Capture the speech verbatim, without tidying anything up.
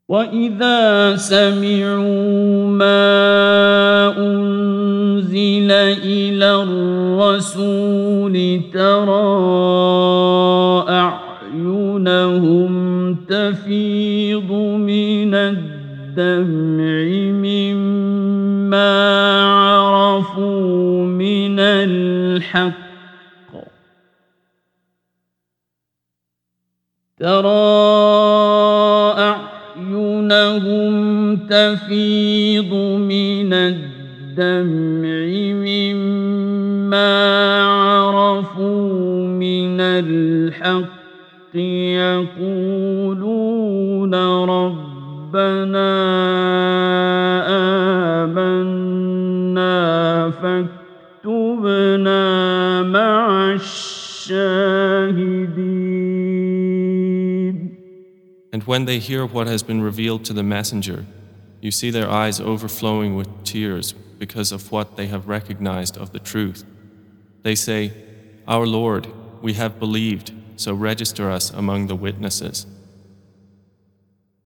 وَإِذَا سَمِعُوا مَا أُنزِلَ إِلَى الرَّسُولِ تَرَىٰ أَعْيُنَهُمْ تَفِيضُ مِنَ الدَّمْعِ مِمَّا عَرَفُوا مِنَ الْحَقِّ تَرَىٰ أَعْيُنَهُمْ تَفِيضُ مِنَ الدَّمْعِ مِمَّا عَرَفُوا مِنَ الْحَقِّ يَقُولُونَ رَبَّنَا آمَنَّا فَاكْتُبْنَا مَعَ الشَّاهِدِينَ. And when they hear what has been revealed to the messenger, you see their eyes overflowing with tears because of what they have recognized of the truth. They say, "Our Lord, we have believed, so register us among the witnesses."